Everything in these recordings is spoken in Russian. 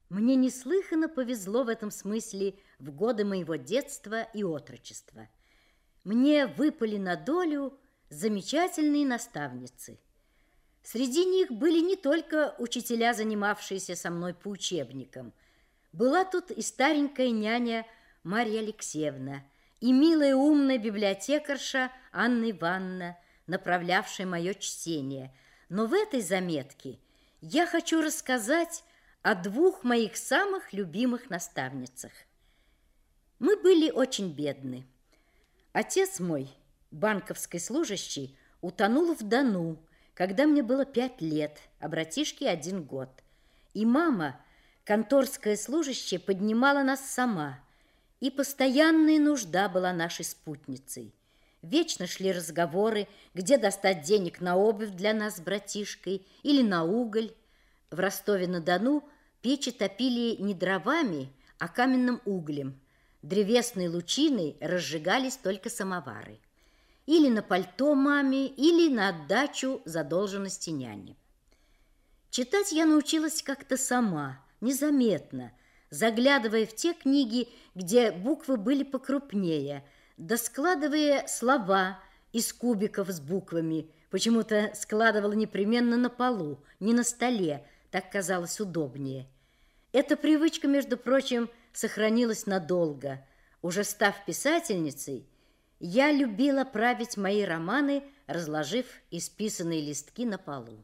Мне неслыханно повезло в этом смысле в годы моего детства и отрочества. Мне выпали на долю замечательные наставницы. Среди них были не только учителя, занимавшиеся со мной по учебникам. Была тут и старенькая няня Марья Алексеевна, и милая умная библиотекарша Анна Ивановна, направлявшая мое чтение. Но в этой заметке я хочу рассказать о двух моих самых любимых наставницах. Мы были очень бедны. Отец мой, банковский служащий, утонул в Дону, когда мне было 5 лет, а братишке 1 год. И мама, конторская служащая, поднимала нас сама, и постоянная нужда была нашей спутницей. Вечно шли разговоры, где достать денег на обувь для нас с братишкой или на уголь. В Ростове-на-Дону печи топили не дровами, а каменным углем. Древесной лучиной разжигались только самовары. Или на пальто маме, или на отдачу задолженности няне. Читать я научилась как-то сама, незаметно, заглядывая в те книги, где буквы были покрупнее, да складывая слова из кубиков с буквами. Почему-то складывала непременно на полу, не на столе, так казалось удобнее. Эта привычка, между прочим, сохранилась надолго. Уже став писательницей, я любила править мои романы, разложив исписанные листки на полу.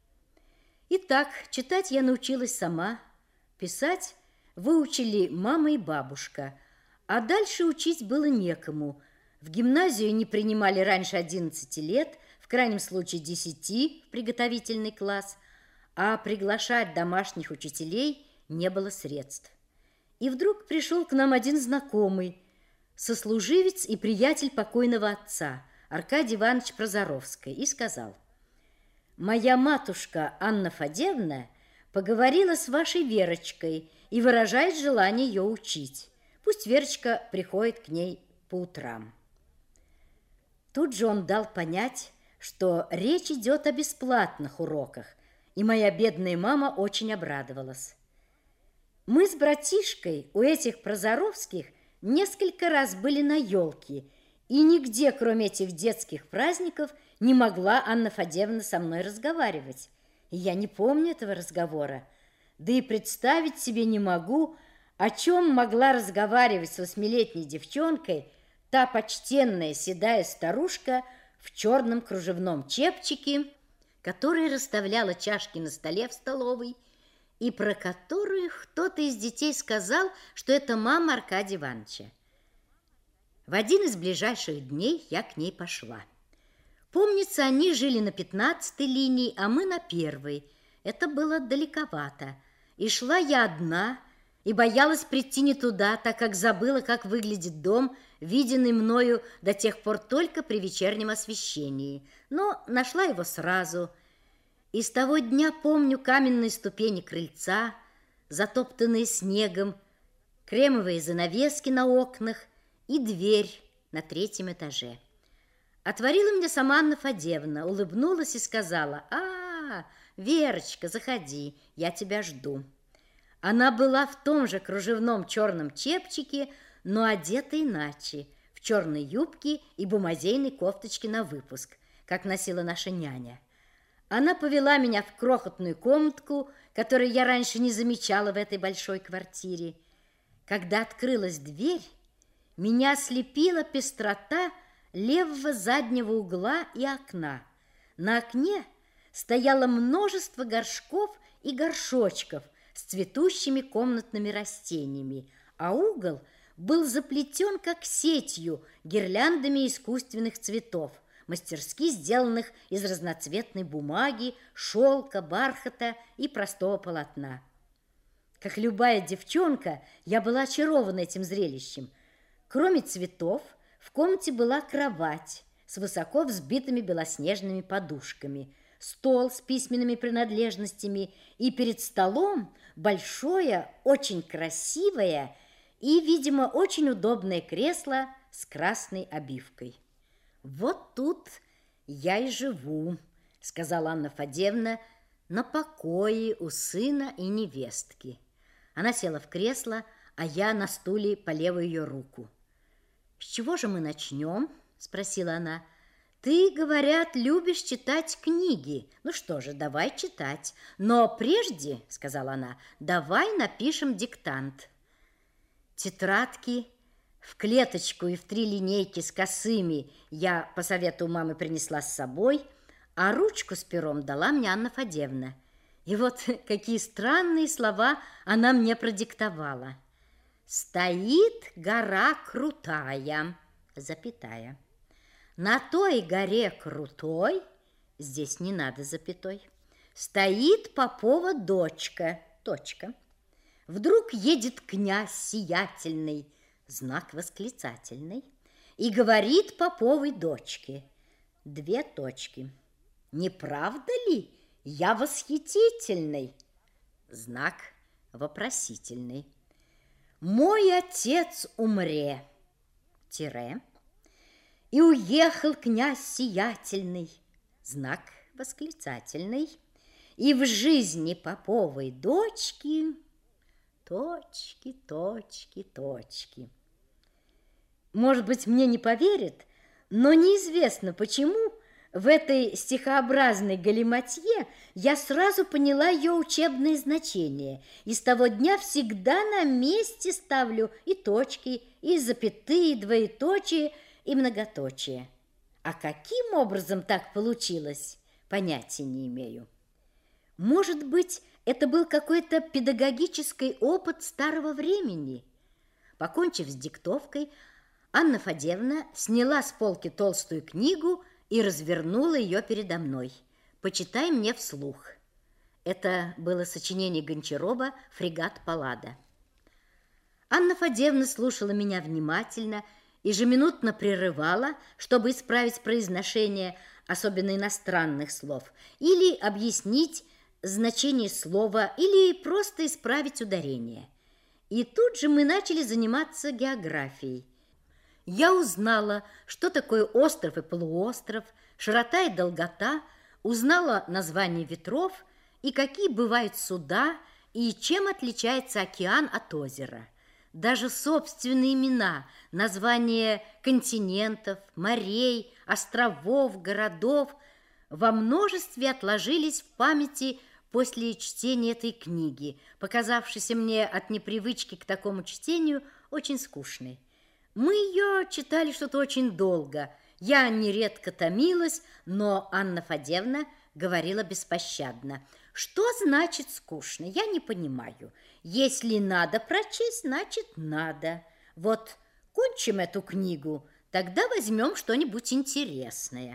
Итак, читать я научилась сама, писать выучили мама и бабушка, а дальше учить было некому. В гимназию не принимали раньше 11 лет, в крайнем случае 10 в приготовительный класс, а приглашать домашних учителей не было средств. И вдруг пришел к нам один знакомый, сослуживец и приятель покойного отца, Аркадий Иванович Прозоровский, и сказал: «Моя матушка Анна Фадеевна поговорила с вашей Верочкой и выражает желание ее учить. Пусть Верочка приходит к ней по утрам». Тут же он дал понять, что речь идет о бесплатных уроках, и моя бедная мама очень обрадовалась. Мы с братишкой у этих Прозоровских несколько раз были на елке, и нигде, кроме этих детских праздников, не могла Анна Фадеевна со мной разговаривать. И я не помню этого разговора, да и представить себе не могу, о чем могла разговаривать с 8-летней девчонкой та почтенная седая старушка в черном кружевном чепчике, которая расставляла чашки на столе в столовой, и про которую кто-то из детей сказал, что это мама Аркадия Ивановича. В один из ближайших дней я к ней пошла. Помнится, они жили на 15-й линии, а мы на 1-й. Это было далековато. И шла я одна, и боялась прийти не туда, так как забыла, как выглядит дом, виденный мною до тех пор только при вечернем освещении. Но нашла его сразу. И с того дня помню каменные ступени крыльца, затоптанные снегом, кремовые занавески на окнах и дверь на 3-м этаже. Отворила мне сама Анна Фадеевна, улыбнулась и сказала: Верочка, заходи, я тебя жду». Она была в том же кружевном черном чепчике, но одета иначе, в черной юбке и бумазейной кофточке на выпуск, как носила наша няня. Она повела меня в крохотную комнатку, которую я раньше не замечала в этой большой квартире. Когда открылась дверь, меня ослепила пестрота левого заднего угла и окна. На окне стояло множество горшков и горшочков с цветущими комнатными растениями, а угол был заплетен как сетью гирляндами искусственных цветов, мастерски сделанных из разноцветной бумаги, шелка, бархата и простого полотна. Как любая девчонка, я была очарована этим зрелищем. Кроме цветов, в комнате была кровать с высоко взбитыми белоснежными подушками, стол с письменными принадлежностями и перед столом большое, очень красивое и, видимо, очень удобное кресло с красной обивкой. «Вот тут я и живу», — сказала Анна Фадеевна, — «на покое у сына и невестки. Она села в кресло, а я на стуле по левую ее руку. «С чего же мы начнем?» – спросила она. «Ты, говорят, любишь читать книги. Ну что же, давай читать. Но прежде, – сказала она, – давай напишем диктант». Тетрадки в клеточку и в 3 линейки с косыми я по совету мамы принесла с собой, а ручку с пером дала мне Анна Фадеевна. И вот какие странные слова она мне продиктовала. «Стоит гора крутая, запятая. На той горе крутой, здесь не надо запятой, стоит Попова дочка, точка. Вдруг едет князь сиятельный, знак восклицательный, и говорит Поповой дочке, 2 точки. Не правда ли, я восхитительный? Знак вопросительный. Мой отец умре, тире, и уехал князь сиятельный, знак восклицательный, и в жизни Поповой дочки точки, точки, точки. Может быть, мне не поверят, но неизвестно почему в этой стихообразной галиматье я сразу поняла ее учебное значение, и с того дня всегда на месте ставлю и точки, и запятые, и двоеточие, и многоточие. А каким образом так получилось, понятия не имею. Может быть, это был какой-то педагогический опыт старого времени. Покончив с диктовкой, Анна Фадеевна сняла с полки толстую книгу и развернула ее передо мной. «Почитай мне вслух». Это было сочинение Гончарова «Фрегат Паллада». Анна Фадеевна слушала меня внимательно, ежеминутно прерывала, чтобы исправить произношение, особенно иностранных слов, или объяснить значение слова, или просто исправить ударение. И тут же мы начали заниматься географией. Я узнала, что такое остров и полуостров, широта и долгота, узнала название ветров и какие бывают суда, и чем отличается океан от озера. Даже собственные имена, названия континентов, морей, островов, городов во множестве отложились в памяти после чтения этой книги, показавшейся мне от непривычки к такому чтению очень скучной. Мы ее читали что-то очень долго. Я нередко томилась, но Анна Фадеевна говорила беспощадно. Что значит скучно? Я не понимаю. Если надо прочесть, значит надо. Вот кончим эту книгу, тогда возьмем что-нибудь интересное.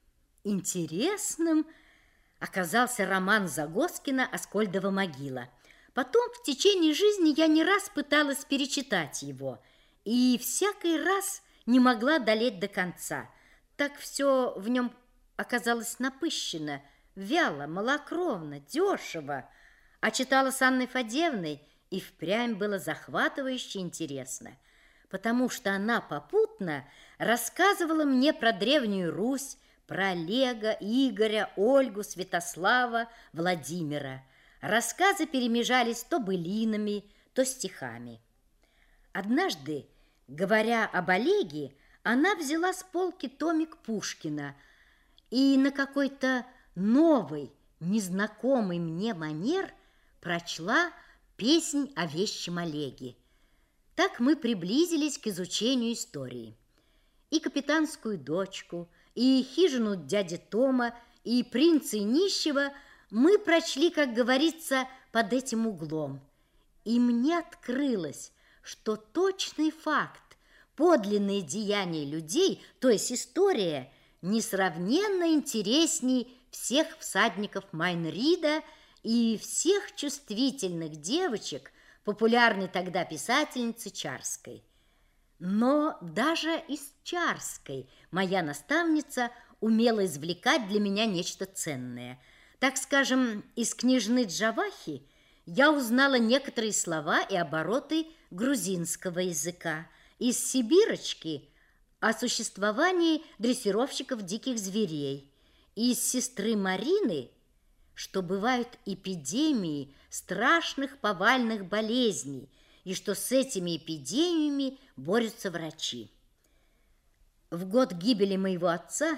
Интересным оказался роман Загоскина «Аскольдова могила». Потом в течение жизни я не раз пыталась перечитать его, и всякий раз не могла долеть до конца. Так все в нем оказалось напыщено, вяло, малокровно, дешево. А читала с Анной Фадеевной, и впрямь было захватывающе интересно, потому что она попутно рассказывала мне про Древнюю Русь, про Олега, Игоря, Ольгу, Святослава, Владимира. Рассказы перемежались то былинами, то стихами. Однажды, говоря об Олеге, она взяла с полки томик Пушкина и на какой-то новый, незнакомый мне манер прочла «Песнь о вещем Олеге». Так мы приблизились к изучению истории. И «Капитанскую дочку», и «Хижину дяди Тома», и «Принца и нищего» мы прочли, как говорится, под этим углом. И мне открылось, что точный факт, подлинные деяния людей, то есть история, несравненно интересней всех всадников Майн-Рида и всех чувствительных девочек, популярной тогда писательницы Чарской. Но даже из Чарской моя наставница умела извлекать для меня нечто ценное. Так скажем, из княжны Джавахи я узнала некоторые слова и обороты грузинского языка, из Сибирочки о существовании дрессировщиков диких зверей, из сестры Марины что бывают эпидемии страшных повальных болезней и что с этими эпидемиями борются врачи. В год гибели моего отца,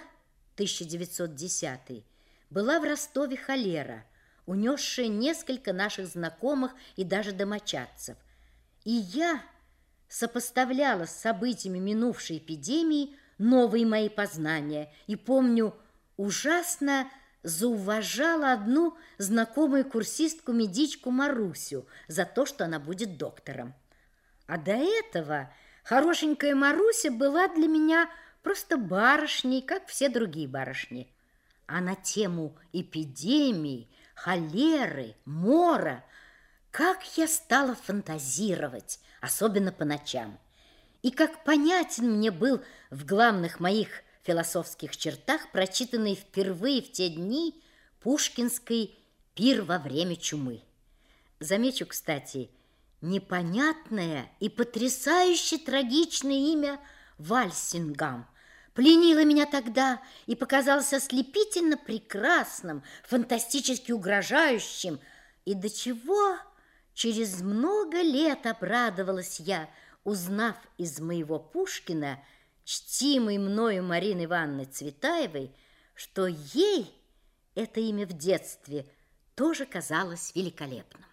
1910, была в Ростове холера, унесшая несколько наших знакомых и даже домочадцев. И я сопоставляла с событиями минувшей эпидемии новые мои познания и, помню, ужасно зауважала одну знакомую курсистку-медичку Марусю за то, что она будет доктором. А до этого хорошенькая Маруся была для меня просто барышней, как все другие барышни. А на тему эпидемии, холеры, мора, как я стала фантазировать, особенно по ночам. И как понятен мне был в главных моих философских чертах прочитанный впервые в те дни пушкинский «Пир во время чумы». Замечу, кстати, непонятное и потрясающе трагичное имя Вальсингам пленило меня тогда и показалось ослепительно прекрасным, фантастически угрожающим. И до чего через много лет обрадовалась я, узнав из моего Пушкина, чтимой мною Марины Ивановны Цветаевой, что ей это имя в детстве тоже казалось великолепным.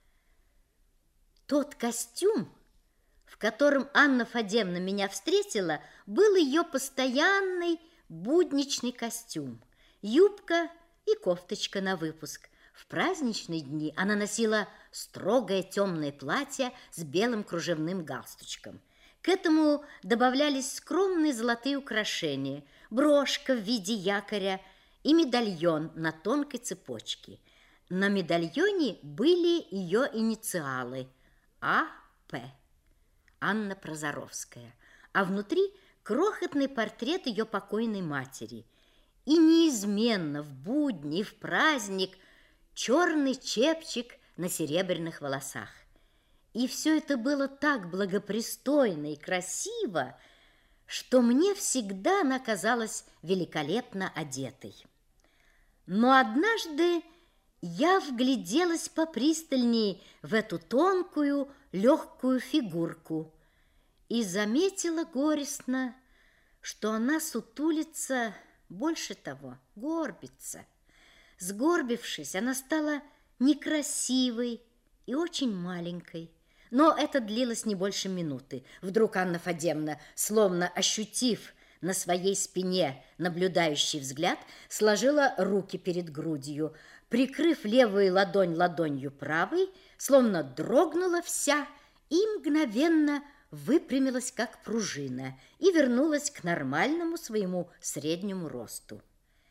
Тот костюм, в котором Анна Фадеевна меня встретила, был ее постоянный будничный костюм. Юбка и кофточка на выпуск. В праздничные дни она носила строгое темное платье с белым кружевным галстучком. К этому добавлялись скромные золотые украшения, брошка в виде якоря и медальон на тонкой цепочке. На медальоне были ее инициалы А.П. Анна Прозоровская, а внутри крохотный портрет ее покойной матери. И неизменно в будни и в праздник черный чепчик на серебряных волосах. И все это было так благопристойно и красиво, что мне всегда она казалась великолепно одетой. Но однажды я вгляделась попристальнее в эту тонкую, легкую фигурку и заметила горестно, что она сутулится, больше того, горбится. Сгорбившись, она стала некрасивой и очень маленькой. Но это длилось не больше минуты. Вдруг Анна Фадеевна, словно ощутив на своей спине наблюдающий взгляд, сложила руки перед грудью, прикрыв левую ладонь ладонью правой, словно дрогнула вся и мгновенно выпрямилась, как пружина, и вернулась к нормальному своему среднему росту.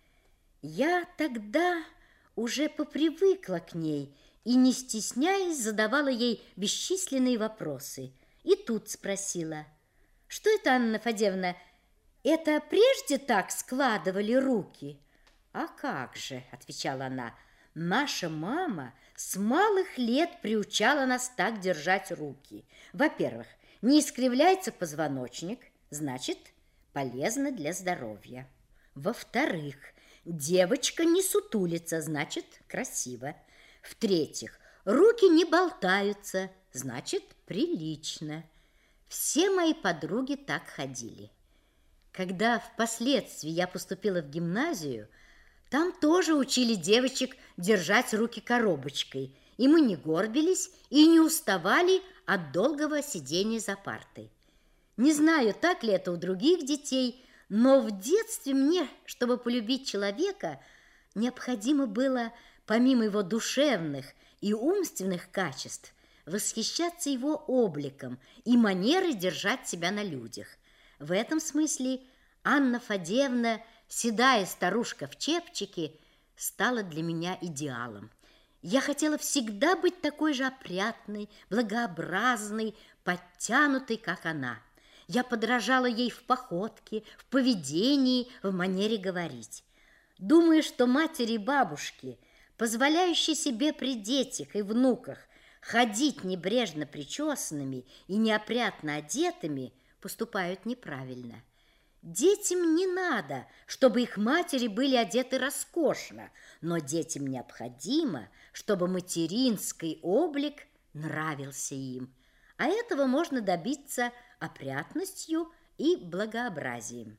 Я тогда уже попривыкла к ней и, не стесняясь, задавала ей бесчисленные вопросы. И тут спросила: «Что это, Анна Фадеевна, это прежде так складывали руки?» «А как же», — отвечала она, — «наша мама с малых лет приучала нас так держать руки. Во-первых, не искривляется позвоночник, значит, полезно для здоровья. Во-вторых, девочка не сутулится, значит, красиво. В-третьих, руки не болтаются, значит, прилично. Все мои подруги так ходили. Когда впоследствии я поступила в гимназию, там тоже учили девочек держать руки коробочкой, и мы не горбились и не уставали от долгого сидения за партой. Не знаю, так ли это у других детей, но в детстве мне, чтобы полюбить человека, необходимо было, помимо его душевных и умственных качеств, восхищаться его обликом и манерой держать себя на людях. В этом смысле Анна Фадеевна, седая старушка в чепчике, стала для меня идеалом. Я хотела всегда быть такой же опрятной, благообразной, подтянутой, как она. Я подражала ей в походке, в поведении, в манере говорить. Думаю, что матери и бабушки, позволяющие себе при детях и внуках ходить небрежно причесанными и неопрятно одетыми, поступают неправильно. Детям не надо, чтобы их матери были одеты роскошно, но детям необходимо, чтобы материнский облик нравился им. А этого можно добиться опрятностью и благообразием.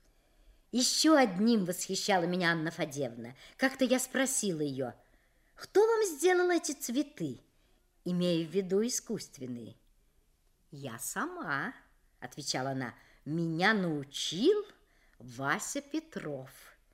Еще одним восхищала меня Анна Фадеевна. Как-то я спросила ее: кто вам сделал эти цветы, имея в виду искусственные? Я сама, отвечала она, меня научил Вася Петров.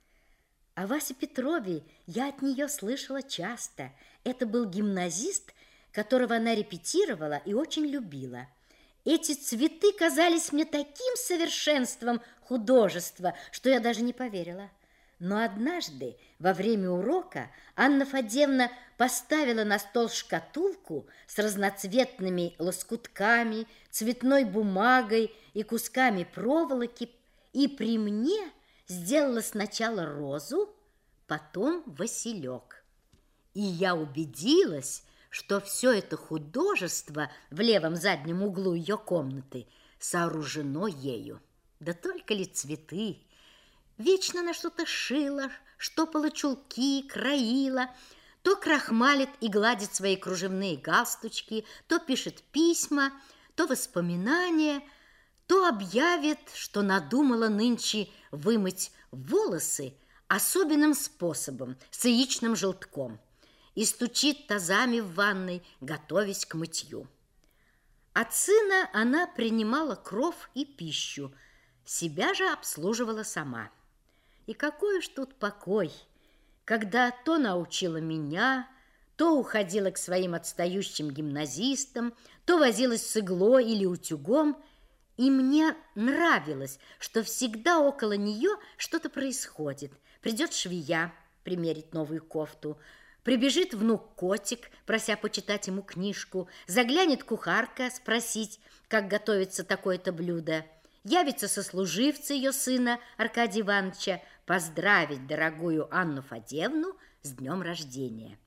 О Васе Петрове я от нее слышала часто. Это был гимназист, которого она репетировала и очень любила. Эти цветы казались мне таким совершенством художества, что я даже не поверила. Но однажды во время урока Анна Фадеевна поставила на стол шкатулку с разноцветными лоскутками, цветной бумагой и кусками проволоки, и при мне сделала сначала розу, потом василек. И я убедилась, что все это художество в левом заднем углу ее комнаты сооружено ею. Да только ли цветы! Вечно она что-то шила, штопала чулки, краила, то крахмалит и гладит свои кружевные галстучки, то пишет письма, то воспоминания, то объявит, что надумала нынче вымыть волосы особенным способом, с яичным желтком, и стучит тазами в ванной, готовясь к мытью. От сына она принимала кров и пищу, себя же обслуживала сама. И какой уж тут покой, когда то научила меня, то уходила к своим отстающим гимназистам, то возилась с иглой или утюгом, и мне нравилось, что всегда около нее что-то происходит. Придет швея примерить новую кофту, прибежит внук-котик, прося почитать ему книжку, заглянет кухарка спросить, как готовится такое-то блюдо, явится сослуживцы ее сына Аркадия Ивановича поздравить дорогую Анну Фадеевну с днем рождения.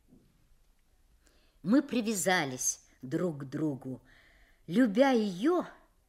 Мы привязались друг к другу. Любя ее,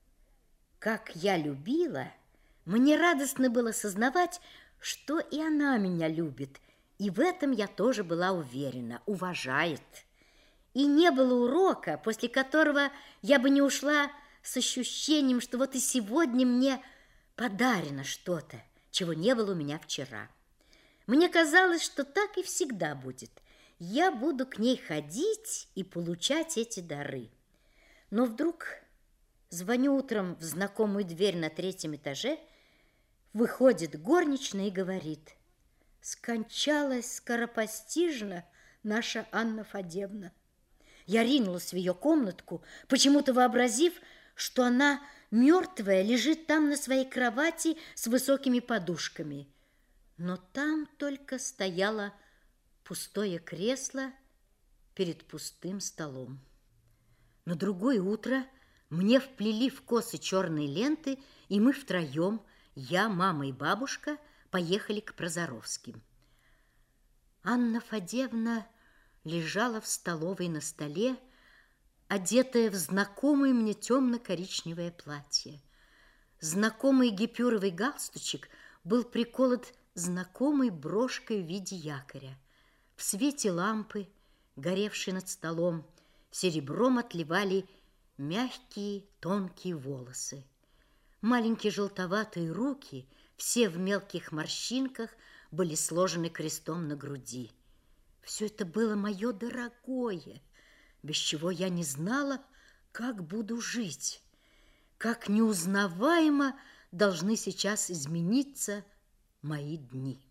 как я любила, мне радостно было сознавать, что и она меня любит, и в этом я тоже была уверена, уважает. И не было урока, после которого я бы не ушла с ощущением, что вот и сегодня мне подарено что-то, чего не было у меня вчера. Мне казалось, что так и всегда будет. Я буду к ней ходить и получать эти дары. Но вдруг звоню утром в знакомую дверь на 3-м этаже, выходит горничная и говорит: скончалась скоропостижно наша Анна Фадеевна. Я ринулась в ее комнатку, почему-то вообразив, что она мертвая лежит там на своей кровати с высокими подушками. Но там только стояло пустое кресло перед пустым столом. На другое утро мне вплели в косы черные ленты, и мы втроем, я, мама и бабушка, поехали к Прозоровским. Анна Фадеевна лежала в столовой на столе, одетая в знакомое мне темно-коричневое платье. Знакомый гипюровый галстучек был приколот знакомой брошкой в виде якоря. В свете лампы, горевшей над столом, серебром отливали мягкие тонкие волосы. Маленькие желтоватые руки, все в мелких морщинках, были сложены крестом на груди. Все это было мое дорогое, без чего я не знала, как буду жить, как неузнаваемо должны сейчас измениться мои дни.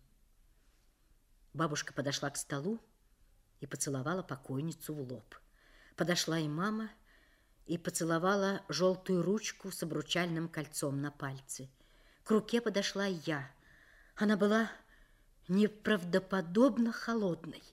Бабушка подошла к столу и поцеловала покойницу в лоб. Подошла и мама и поцеловала желтую ручку с обручальным кольцом на пальце. К руке подошла и я. Она была неправдоподобно холодной.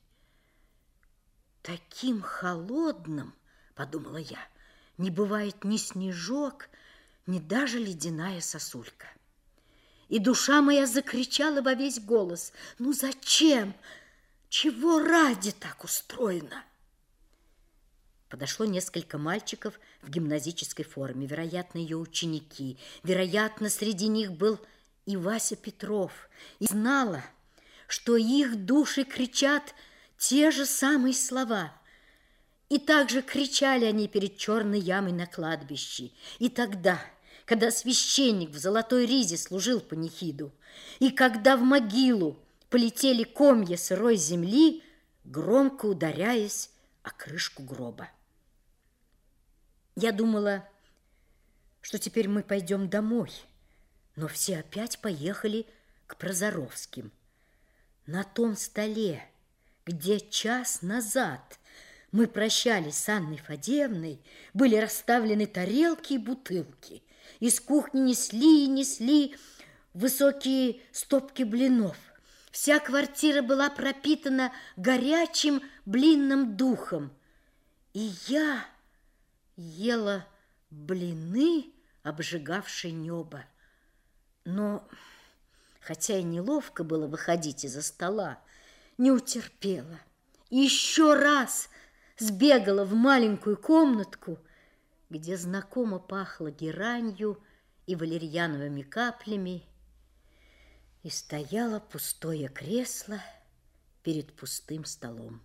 Таким холодным, подумала я, не бывает ни снежок, ни даже ледяная сосулька. И душа моя закричала во весь голос: ну зачем? Чего ради так устроено? Подошло несколько мальчиков в гимназической форме, вероятно, ее ученики. Вероятно, среди них был и Вася Петров, и знала, что их души кричат те же самые слова. И также кричали они перед черной ямой на кладбище. И тогда, когда священник в золотой ризе служил панихиду, и когда в могилу полетели комья сырой земли, громко ударяясь о крышку гроба. Я думала, что теперь мы пойдем домой, но все опять поехали к Прозоровским. На том столе, где час назад мы прощались с Анной Фадеевной, были расставлены тарелки и бутылки. Из кухни несли высокие стопки блинов. Вся квартира была пропитана горячим блинным духом. И я ела блины, обжигавшие небо. Но, хотя и неловко было выходить из-за стола, не утерпела. Еще раз сбегала в маленькую комнатку, где знакомо пахло геранью и валерьяновыми каплями, и стояло пустое кресло перед пустым столом.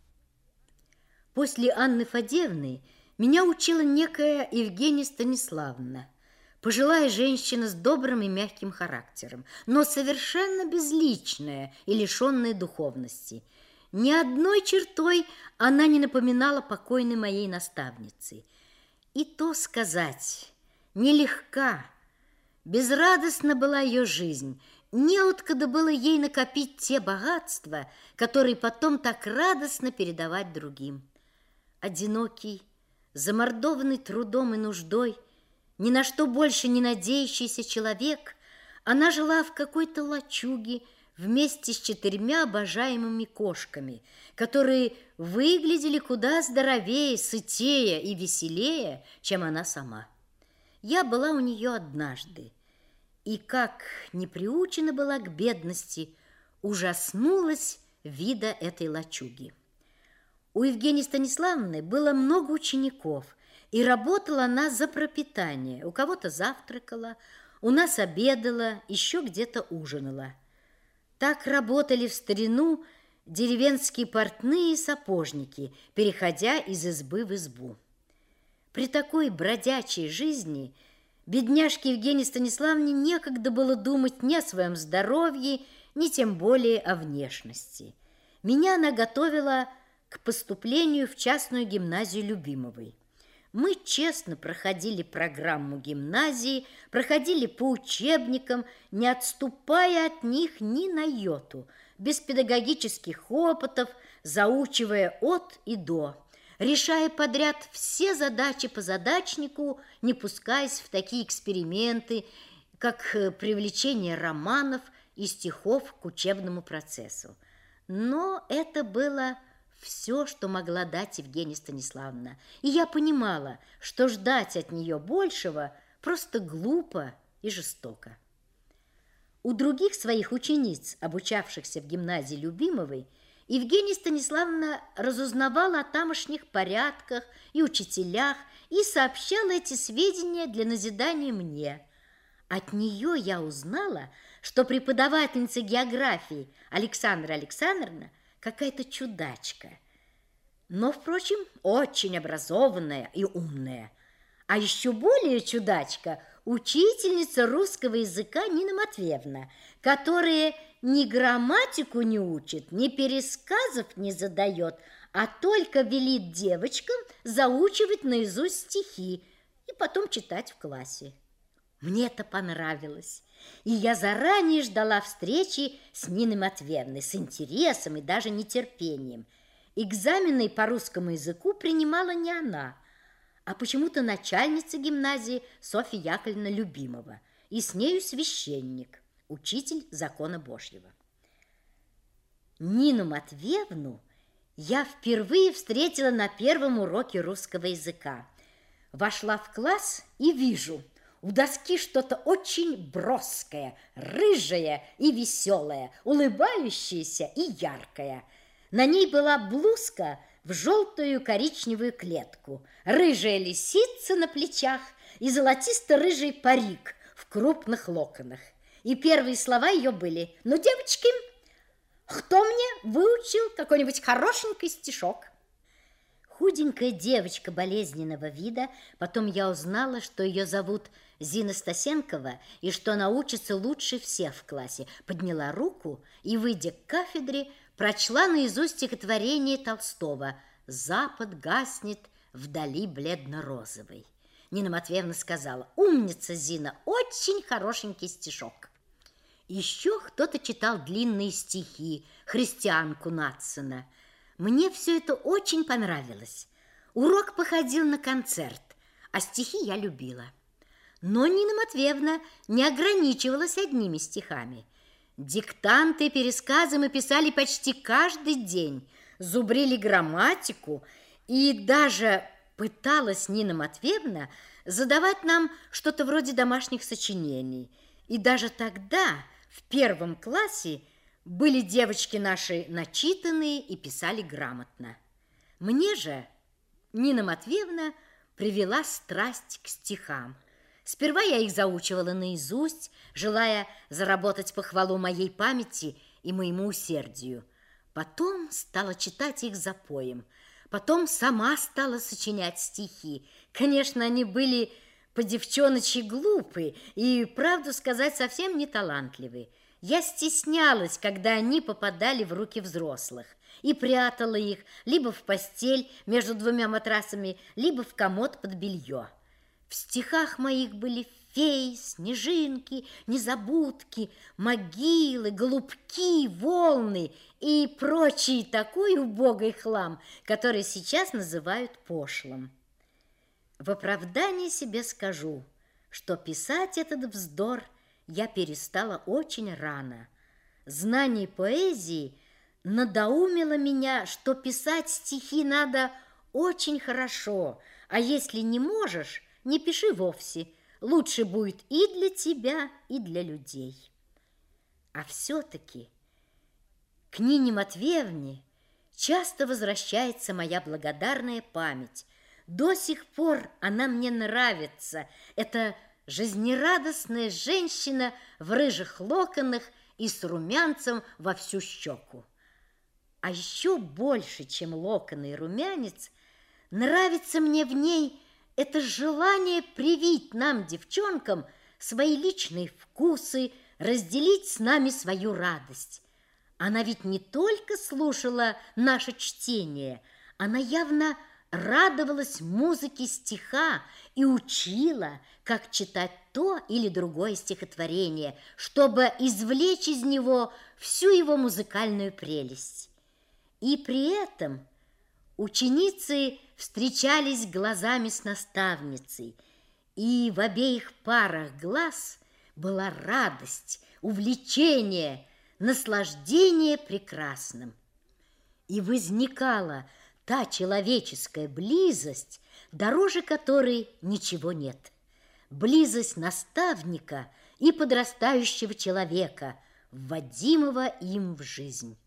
После Анны Фадеевны меня учила некая Евгения Станиславовна, пожилая женщина с добрым и мягким характером, но совершенно безличная и лишенная духовности. Ни одной чертой она не напоминала покойной моей наставницы. И то сказать, нелегка, безрадостна была ее жизнь, неоткуда было ей накопить те богатства, которые потом так радостно передавать другим. Одинокий, замордованный трудом и нуждой, ни на что больше не надеющийся человек, она жила в какой-то лачуге вместе с 4 обожаемыми кошками, которые выглядели куда здоровее, сытее и веселее, чем она сама. Я была у нее однажды, и, как не приучена была к бедности, ужаснулась вида этой лачуги. У Евгении Станиславовны было много учеников, и работала она за пропитание. У кого-то завтракала, у нас обедала, еще где-то ужинала. Так работали в старину деревенские портные и сапожники, переходя из избы в избу. При такой бродячей жизни бедняжке Евгении Станиславовне некогда было думать ни о своем здоровье, ни тем более о внешности. Меня она готовила к поступлению в частную гимназию Любимовой. Мы честно проходили программу гимназии, проходили по учебникам, не отступая от них ни на йоту, без педагогических опытов, заучивая от и до, решая подряд все задачи по задачнику, не пускаясь в такие эксперименты, как привлечение романов и стихов к учебному процессу. Но это было все, что могла дать Евгения Станиславовна, и я понимала, что ждать от нее большего просто глупо и жестоко. У других своих учениц, обучавшихся в гимназии Любимовой, Евгения Станиславовна разузнавала о тамошних порядках и учителях и сообщала эти сведения для назидания мне. От нее я узнала, что преподавательница географии Александра Александровна какая-то чудачка, но, впрочем, очень образованная и умная. А еще более чудачка учительница русского языка Нина Матвеевна, которая ни грамматику не учит, ни пересказов не задает, а только велит девочкам заучивать наизусть стихи и потом читать в классе. Мне это понравилось, и я заранее ждала встречи с Ниной Матвеевной с интересом и даже нетерпением. Экзамены по русскому языку принимала не она, а почему-то начальница гимназии Софья Яковлевна Любимова, и с нею священник, учитель закона Божьего. Нину Матвеевну я впервые встретила на первом уроке русского языка. Вошла в класс и вижу – у доски что-то очень броское, рыжее и веселое, улыбающееся и яркое. На ней была блузка в желтую коричневую клетку, рыжая лисица на плечах и золотисто-рыжий парик в крупных локонах. И первые слова ее были: «Ну, девочки, кто мне выучил какой-нибудь хорошенький стишок?» Худенькая девочка болезненного вида, потом я узнала, что ее зовут Зина Стасенкова и что она учится лучше всех в классе, подняла руку и, выйдя к кафедре, прочла наизусть стихотворение Толстого «Запад гаснет вдали бледно-розовый». Нина Матвеевна сказала: «Умница, Зина, очень хорошенький стишок». Еще кто-то читал длинные стихи, Христианку Надсона. Мне все это очень понравилось. Урок походил на концерт, а стихи я любила. Но Нина Матвеевна не ограничивалась одними стихами. Диктанты и пересказы мы писали почти каждый день, зубрили грамматику, и даже пыталась Нина Матвеевна задавать нам что-то вроде домашних сочинений. И даже тогда, в первом классе, были девочки наши начитанные и писали грамотно. Мне же Нина Матвеевна привела страсть к стихам. Сперва я их заучивала наизусть, желая заработать похвалу моей памяти и моему усердию. Потом стала читать их запоем. Потом сама стала сочинять стихи. Конечно, они были по-девчоночи глупые и, правду сказать, совсем не талантливые. Я стеснялась, когда они попадали в руки взрослых, и прятала их либо в постель между двумя матрасами, либо в комод под белье. В стихах моих были феи, снежинки, незабудки, могилы, голубки, волны и прочий такой убогий хлам, который сейчас называют пошлым. В оправдании себе скажу, что писать этот вздор я перестала очень рано. Знание поэзии надоумило меня, что писать стихи надо очень хорошо, а если не можешь, не пиши вовсе. Лучше будет и для тебя, и для людей. А все-таки к Нине Матвеевне часто возвращается моя благодарная память. До сих пор она мне нравится. Это жизнерадостная женщина в рыжих локонах и с румянцем во всю щеку. А еще больше, чем локоны и румянец, нравится мне в ней это желание привить нам, девчонкам, свои личные вкусы, разделить с нами свою радость. Она ведь не только слушала наше чтение, она явно радовалась музыке стиха и учила, как читать то или другое стихотворение, чтобы извлечь из него всю его музыкальную прелесть. И при этом ученицы встречались глазами с наставницей, и в обеих парах глаз была радость, увлечение, наслаждение прекрасным. И возникала та человеческая близость, дороже которой ничего нет. Близость наставника и подрастающего человека, вводимого им в жизнь.